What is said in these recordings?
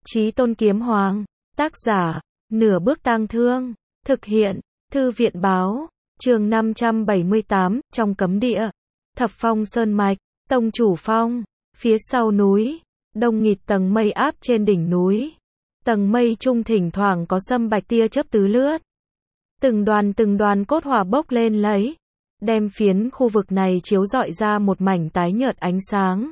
Chí Tôn Kiếm Hoàng. Tác giả, Nửa Bước Tang Thương. Thực hiện, Thư viện Báo. Chương 578, trong cấm địa. Thập Phong Sơn Mạch, Tông Chủ Phong. Phía sau núi, đông nghịt tầng mây áp trên đỉnh núi. Tầng mây trung thỉnh thoảng có sâm bạch tia chớp tứ lướt. Từng đoàn cốt hỏa bốc lên lấy, đem phiến khu vực này chiếu rọi ra một mảnh tái nhợt ánh sáng.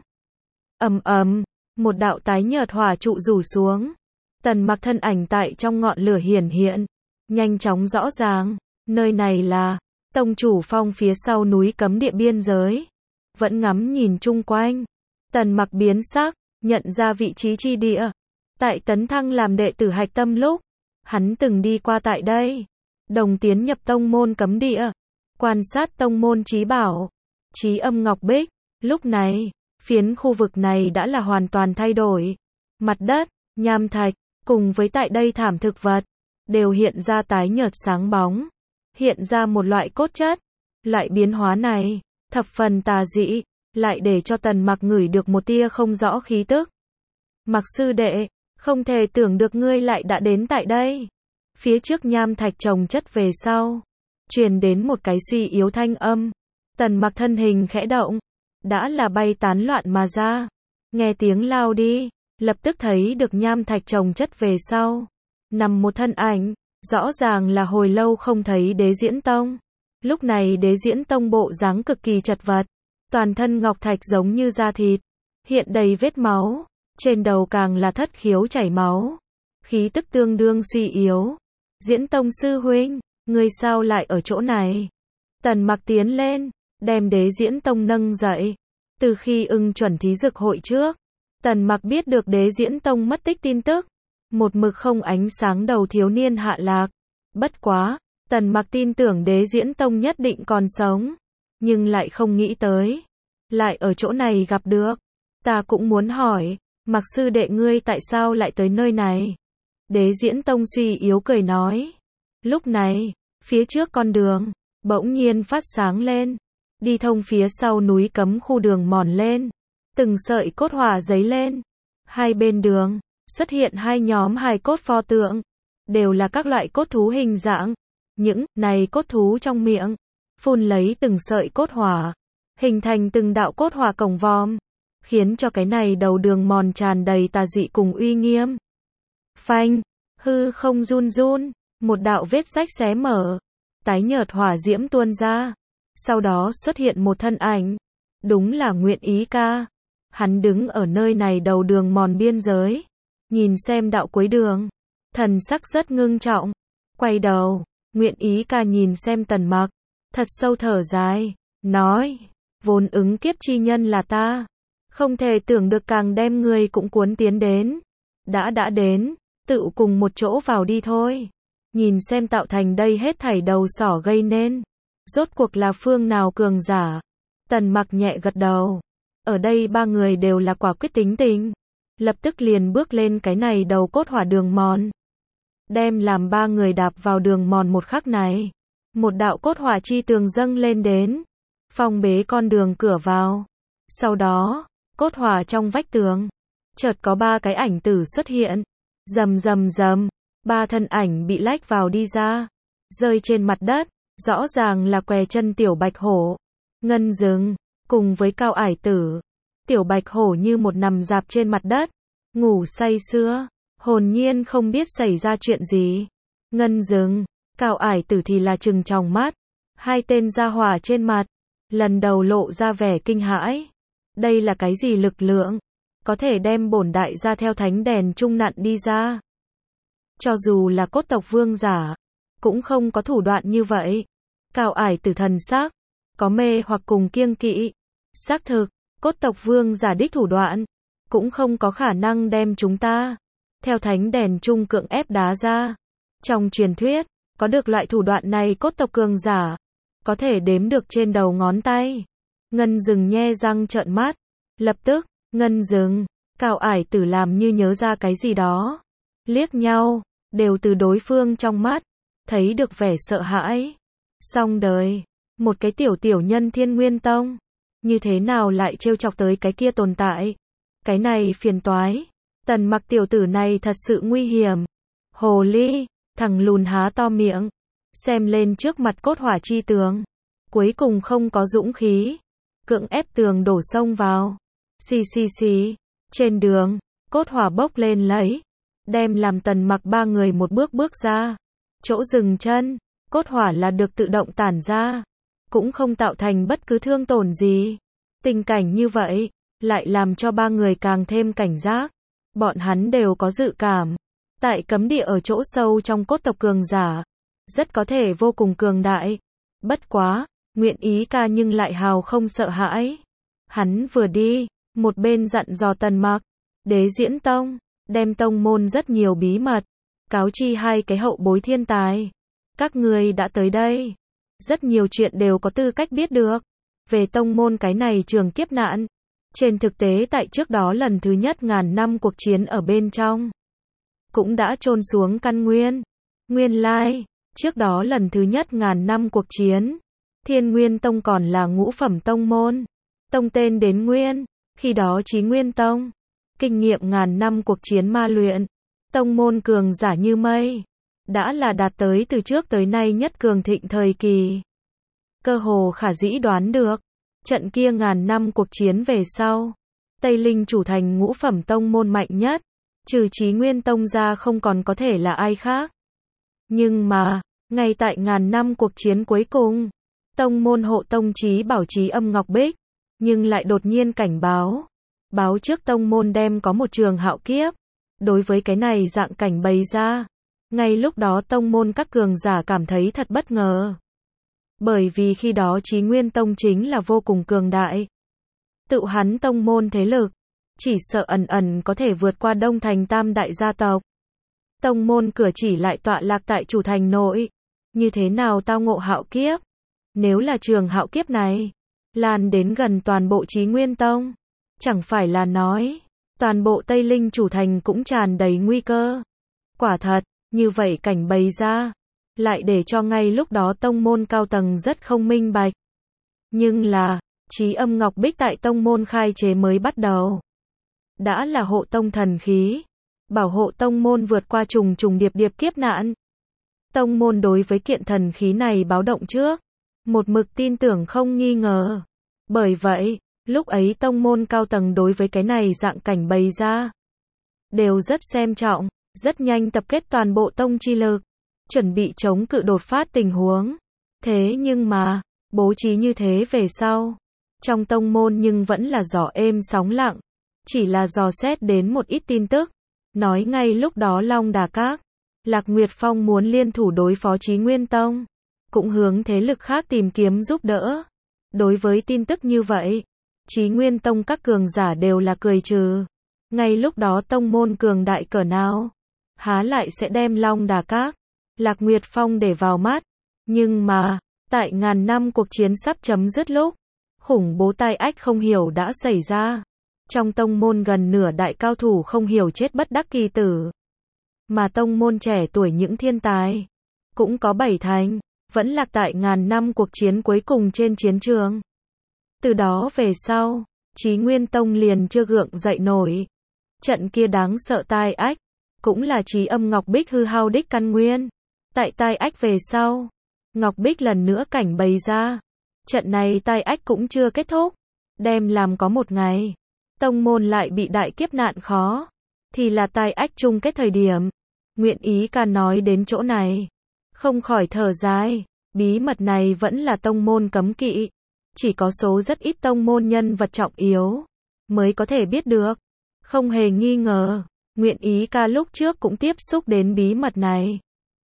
Ầm ầm, một đạo tái nhợt hỏa trụ rủ xuống. Tần Mặc thân ảnh tại trong ngọn lửa hiển hiện, nhanh chóng rõ ràng, nơi này là Tông Chủ Phong phía sau núi cấm địa biên giới. Vẫn ngắm nhìn chung quanh, Tần Mặc biến sắc, nhận ra vị trí chi địa. Tại tấn thăng làm đệ tử Hạch Tâm lúc, hắn từng đi qua tại đây, đồng tiến nhập tông môn cấm địa, quan sát tông môn trí bảo, Chí Âm Ngọc Bích. Lúc này, phiến khu vực này đã là hoàn toàn thay đổi. Mặt đất, nham thạch, cùng với tại đây thảm thực vật, đều hiện ra tái nhợt sáng bóng, hiện ra một loại cốt chất. Loại biến hóa này, thập phần tà dị, lại để cho Tần Mặc ngửi được một tia không rõ khí tức. Mặc sư đệ, không thể tưởng được ngươi lại đã đến tại đây. Phía trước nham thạch chồng chất về sau, truyền đến một cái suy yếu thanh âm. Tần Mặc thân hình khẽ động, đã là bay tán loạn mà ra. Nghe tiếng lao đi, lập tức thấy được nham thạch chồng chất về sau, nằm một thân ảnh, rõ ràng là hồi lâu không thấy Đế Diễn Tông. Lúc này Đế Diễn Tông bộ dáng cực kỳ chật vật, toàn thân ngọc thạch giống như da thịt, hiện đầy vết máu, trên đầu càng là thất khiếu chảy máu, khí tức tương đương suy yếu. Diễn Tông sư huynh, ngươi sao lại ở chỗ này? Tần Mặc tiến lên, đem Đế Diễn Tông nâng dậy. Từ khi ưng chuẩn thí dực hội trước, Tần Mặc biết được Đế Diễn Tông mất tích tin tức, một mực không ánh sáng đầu thiếu niên hạ lạc. Bất quá, Tần Mặc tin tưởng Đế Diễn Tông nhất định còn sống, nhưng lại không nghĩ tới, lại ở chỗ này gặp được. Ta cũng muốn hỏi, Mặc sư đệ ngươi tại sao lại tới nơi này? Đế Diễn Tông suy yếu cười nói. Lúc này, phía trước con đường, bỗng nhiên phát sáng lên, đi thông phía sau núi cấm khu đường mòn lên. Từng sợi cốt hỏa giấy lên. Hai bên đường, xuất hiện hai nhóm hài cốt pho tượng, đều là các loại cốt thú hình dạng. Những này cốt thú trong miệng, phun lấy từng sợi cốt hỏa, hình thành từng đạo cốt hỏa cổng vòm, khiến cho cái này đầu đường mòn tràn đầy tà dị cùng uy nghiêm. Phanh, hư không run run, một đạo vết rách xé mở, tái nhợt hỏa diễm tuôn ra. Sau đó xuất hiện một thân ảnh, đúng là Nguyện Ý Ca. Hắn đứng ở nơi này đầu đường mòn biên giới, nhìn xem đạo cuối đường, thần sắc rất ngưng trọng. Quay đầu, Nguyện Ý Ca nhìn xem Tần Mặc, thật sâu thở dài, nói, vốn ứng kiếp chi nhân là ta, không thể tưởng được càng đem người cũng cuốn tiến đến. Đã đến, tự cùng một chỗ vào đi thôi. Nhìn xem tạo thành đây hết thảy đầu sỏ gây nên, rốt cuộc là phương nào cường giả? Tần Mặc nhẹ gật đầu. Ở đây ba người đều là quả quyết tính tình, lập tức liền bước lên cái này đầu cốt hỏa đường mòn. Đem làm ba người đạp vào đường mòn một khắc này, một đạo cốt hỏa chi tường dâng lên đến, phong bế con đường cửa vào. Sau đó, cốt hỏa trong vách tường, chợt có ba cái ảnh tử xuất hiện. Rầm rầm rầm, ba thân ảnh bị lách vào đi ra, rơi trên mặt đất, rõ ràng là què chân tiểu bạch hổ, Ngân Dừng, cùng với Cao Ải Tử. Tiểu bạch hổ như một nằm dạp trên mặt đất, ngủ say sưa, hồn nhiên không biết xảy ra chuyện gì. Ngân Dừng, Cao Ải Tử thì là trừng tròng mắt, hai tên gia hỏa trên mặt, lần đầu lộ ra vẻ kinh hãi. Đây là cái gì lực lượng, có thể đem bổn đại gia theo thánh đèn trung nặn đi ra? Cho dù là cốt tộc vương giả, cũng không có thủ đoạn như vậy. Cao Ải Tử thần sắc, có mê hoặc cùng kiêng kỵ. Xác thực, cốt tộc vương giả đích thủ đoạn, cũng không có khả năng đem chúng ta theo thánh đèn trung cưỡng ép đá ra. Trong truyền thuyết, có được loại thủ đoạn này cốt tộc cường giả, có thể đếm được trên đầu ngón tay. Ngân Dừng nhe răng trợn mắt. Lập tức, Ngân Dừng, Cao Ải Tử làm như nhớ ra cái gì đó. Liếc nhau, đều từ đối phương trong mắt, thấy được vẻ sợ hãi. Xong đời, một cái tiểu nhân Thiên Nguyên Tông, như thế nào lại trêu chọc tới cái kia tồn tại? Cái này phiền toái. Tần Mặc tiểu tử này thật sự nguy hiểm. Hồ ly, thằng lùn há to miệng, xem lên trước mặt cốt hỏa chi tướng. Cuối cùng không có dũng khí, cưỡng ép tường đổ sông vào. Xì xì xì, trên đường, cốt hỏa bốc lên lấy, đem làm Tần Mặc ba người một bước bước ra. Chỗ dừng chân, cốt hỏa là được tự động tản ra, cũng không tạo thành bất cứ thương tổn gì. Tình cảnh như vậy, lại làm cho ba người càng thêm cảnh giác. Bọn hắn đều có dự cảm, tại cấm địa ở chỗ sâu trong cốt tộc cường giả, rất có thể vô cùng cường đại. Bất quá, Nguyện Ý ca nhưng lại hào không sợ hãi. Hắn vừa đi, một bên dặn dò Tần Mặc, Đế Diễn Tông, đem tông môn rất nhiều bí mật, cáo chi hai cái hậu bối thiên tài. Các ngươi đã tới đây, rất nhiều chuyện đều có tư cách biết được. Về tông môn cái này trường kiếp nạn, trên thực tế tại trước đó lần thứ nhất ngàn năm cuộc chiến ở bên trong, cũng đã chôn xuống căn nguyên. Nguyên lai, trước đó lần thứ nhất ngàn năm cuộc chiến, Thiên Nguyên Tông còn là ngũ phẩm tông môn. Tông tên đến Nguyên, khi đó Chí Nguyên Tông. Kinh nghiệm ngàn năm cuộc chiến ma luyện, tông môn cường giả như mây, đã là đạt tới từ trước tới nay nhất cường thịnh thời kỳ. Cơ hồ khả dĩ đoán được, trận kia ngàn năm cuộc chiến về sau, Tây Linh chủ thành ngũ phẩm tông môn mạnh nhất, trừ Chí Nguyên Tông ra không còn có thể là ai khác. Nhưng mà, ngay tại ngàn năm cuộc chiến cuối cùng, tông môn hộ tông Chí Bảo Chí Âm Ngọc Bích, nhưng lại đột nhiên cảnh báo. Báo trước tông môn đem có một trường hạo kiếp. Đối với cái này dạng cảnh bày ra, ngay lúc đó tông môn các cường giả cảm thấy thật bất ngờ. Bởi vì khi đó Chí Nguyên Tông chính là vô cùng cường đại. Tự hắn tông môn thế lực, chỉ sợ ẩn ẩn có thể vượt qua Đông Thành tam đại gia tộc. Tông môn cửa chỉ lại tọa lạc tại chủ thành nội. Như thế nào tao ngộ hạo kiếp? Nếu là trường hạo kiếp này, lan đến gần toàn bộ Chí Nguyên Tông, chẳng phải là nói, toàn bộ Tây Linh chủ thành cũng tràn đầy nguy cơ. Quả thật, như vậy cảnh bày ra, lại để cho ngay lúc đó tông môn cao tầng rất không minh bạch. Nhưng là, Chí Âm Ngọc Bích tại tông môn khai chế mới bắt đầu, đã là hộ tông thần khí, bảo hộ tông môn vượt qua trùng trùng điệp điệp kiếp nạn. Tông môn đối với kiện thần khí này báo động trước, một mực tin tưởng không nghi ngờ. Bởi vậy, lúc ấy tông môn cao tầng đối với cái này dạng cảnh bày ra, đều rất xem trọng, rất nhanh tập kết toàn bộ tông chi lực, chuẩn bị chống cự đột phát tình huống. Thế nhưng mà, bố trí như thế về sau, trong tông môn nhưng vẫn là gió êm sóng lặng, chỉ là dò xét đến một ít tin tức, nói ngay lúc đó Long Đà Các, Lạc Nguyệt Phong muốn liên thủ đối phó Chí Nguyên Tông, cũng hướng thế lực khác tìm kiếm giúp đỡ. Đối với tin tức như vậy, Chí Nguyên Tông các cường giả đều là cười trừ. Ngay lúc đó tông môn cường đại cỡ nào, há lại sẽ đem Long Đà Các, Lạc Nguyệt Phong để vào mắt. Nhưng mà, tại ngàn năm cuộc chiến sắp chấm dứt lúc, khủng bố tai ách không hiểu đã xảy ra. Trong tông môn gần nửa đại cao thủ không hiểu chết bất đắc kỳ tử. Mà tông môn trẻ tuổi những thiên tài, cũng có 7 thành, vẫn lạc tại ngàn năm cuộc chiến cuối cùng trên chiến trường. Từ đó về sau, Chí Nguyên Tông liền chưa gượng dậy nổi. Trận kia đáng sợ tai ách, cũng là Chí Âm Ngọc Bích hư hao đích căn nguyên. Tại tai ách về sau, Ngọc Bích lần nữa cảnh bày ra. Trận này tai ách cũng chưa kết thúc. Đem làm có một ngày, tông môn lại bị đại kiếp nạn khó, thì là tai ách chung kết thời điểm. Nguyện Ý ca nói đến chỗ này, không khỏi thở dài. Bí mật này vẫn là tông môn cấm kỵ. Chỉ có số rất ít tông môn nhân vật trọng yếu mới có thể biết được. Không hề nghi ngờ, Nguyện Ý ca lúc trước cũng tiếp xúc đến bí mật này.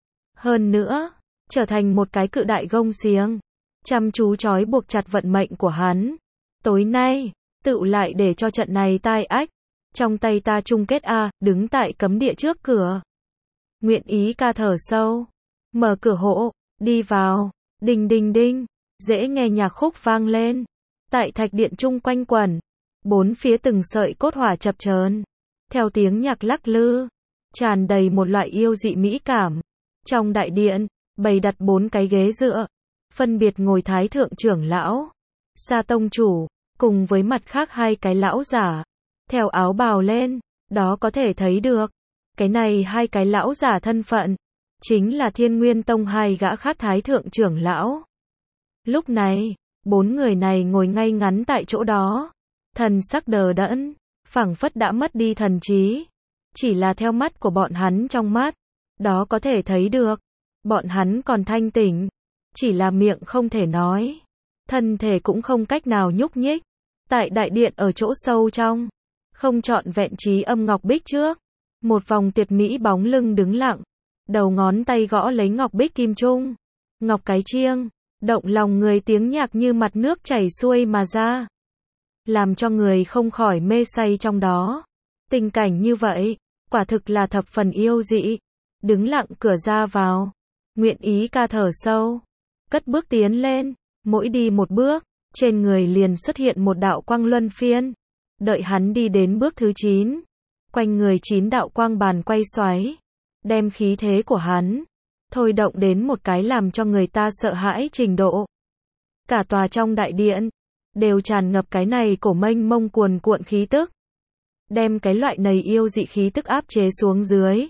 Hơn nữa, trở thành một cái cự đại gông xiềng, chăm chú trói buộc chặt vận mệnh của hắn. Tối nay, tựu lại để cho trận này tai ách, trong tay ta chung kết a, đứng tại cấm địa trước cửa. Nguyện Ý ca thở sâu, mở cửa hộ, đi vào, đinh đinh đinh. Dễ nghe nhạc khúc vang lên, tại thạch điện chung quanh quẩn, bốn phía từng sợi cốt hỏa chập chờn, theo tiếng nhạc lắc lư, tràn đầy một loại yêu dị mỹ cảm. Trong đại điện, bày đặt 4 cái ghế dựa, phân biệt ngồi thái thượng trưởng lão, Sa tông chủ, cùng với mặt khác 2 cái lão giả, theo áo bào lên, Đó có thể thấy được. Cái này hai cái lão giả thân phận. Chính là Thiên Nguyên Tông hai gã khác thái thượng trưởng lão. Lúc này, bốn người này ngồi ngay ngắn tại chỗ đó. Thần sắc đờ đẫn, phảng phất đã mất đi thần trí. Chỉ là theo mắt của bọn hắn trong mắt. Đó có thể thấy được. Bọn hắn còn thanh tỉnh. Chỉ là miệng không thể nói. Thân thể cũng không cách nào nhúc nhích. Tại đại điện ở chỗ sâu trong. Không trọn vẹn trí âm ngọc bích trước. Một vòng tuyệt mỹ bóng lưng đứng lặng. Đầu ngón tay gõ lấy ngọc bích kim trung. Ngọc cái chiêng. Động lòng người tiếng nhạc như mặt nước chảy xuôi mà ra. Làm cho người không khỏi mê say trong đó. Tình cảnh như vậy. Quả thực là thập phần yêu dị. Đứng lặng cửa ra vào. Nguyện ý ca thở sâu. Cất bước tiến lên. Mỗi đi một bước. Trên người liền xuất hiện một đạo quang luân phiên. Đợi hắn đi đến bước thứ 9. Quanh người 9 đạo quang bàn quay xoáy. Đem khí thế của hắn. Thôi động đến một cái làm cho người ta sợ hãi trình độ. Cả tòa trong đại điện. Đều tràn ngập cái này cổ mênh mông cuồn cuộn khí tức. Đem cái loại này yêu dị khí tức áp chế xuống dưới.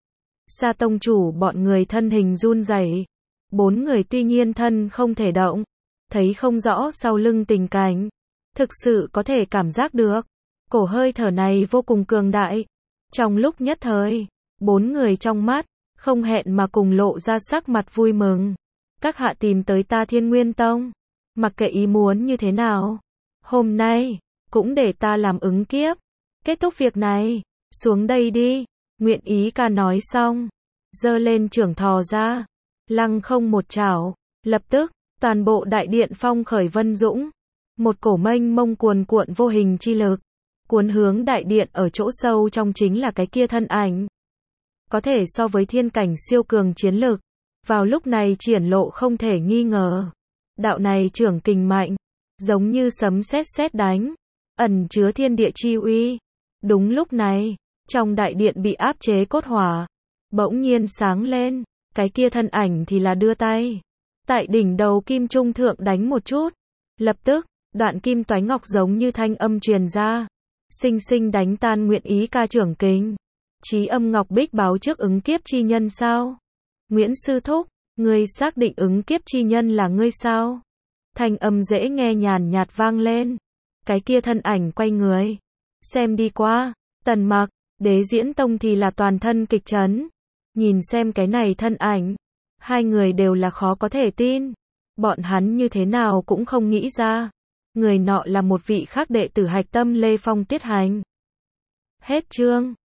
Sa tông chủ bọn người thân hình run rẩy. Bốn người tuy nhiên thân không thể động. Thấy không rõ sau lưng tình cảnh. Thực sự có thể cảm giác được. Cổ hơi thở này vô cùng cường đại. Trong lúc nhất thời, bốn người trong mắt, không hẹn mà cùng lộ ra sắc mặt vui mừng. Các hạ tìm tới ta Thiên Nguyên Tông. Mặc kệ ý muốn như thế nào. Hôm nay, cũng để ta làm ứng kiếp. Kết thúc việc này, xuống đây đi. Nguyện ý ca nói xong. Giơ lên trưởng thò ra. Lăng không một chảo. Lập tức, toàn bộ đại điện phong khởi vân dũng. Một cổ mênh mông cuồn cuộn vô hình chi lực. Cuốn hướng đại điện ở chỗ sâu trong chính là cái kia thân ảnh. Có thể so với thiên cảnh siêu cường chiến lực. Vào lúc này triển lộ không thể nghi ngờ. Đạo này trưởng kình mạnh. Giống như sấm sét sét đánh. Ẩn chứa thiên địa chi uy. Đúng lúc này, trong đại điện bị áp chế cốt hỏa. Bỗng nhiên sáng lên. Cái kia thân ảnh thì là đưa tay. Tại đỉnh đầu kim trung thượng đánh một chút. Lập tức, đoạn kim toái ngọc giống như thanh âm truyền ra. Sinh sinh đánh tan nguyện ý ca trưởng kình. Chí âm ngọc bích báo trước ứng kiếp chi nhân sao? Nguyễn sư thúc, ngươi xác định ứng kiếp chi nhân là ngươi sao? Thanh âm dễ nghe nhàn nhạt vang lên. Cái kia thân ảnh quay người. Xem đi qua, Tần Mặc, Đế Diễn Tông thì là toàn thân kịch chấn. Nhìn xem cái này thân ảnh. Hai người đều là khó có thể tin. Bọn hắn như thế nào cũng không nghĩ ra. Người nọ là một vị khác đệ tử hạch tâm Lê Phong Tiết Hành. Hết chương.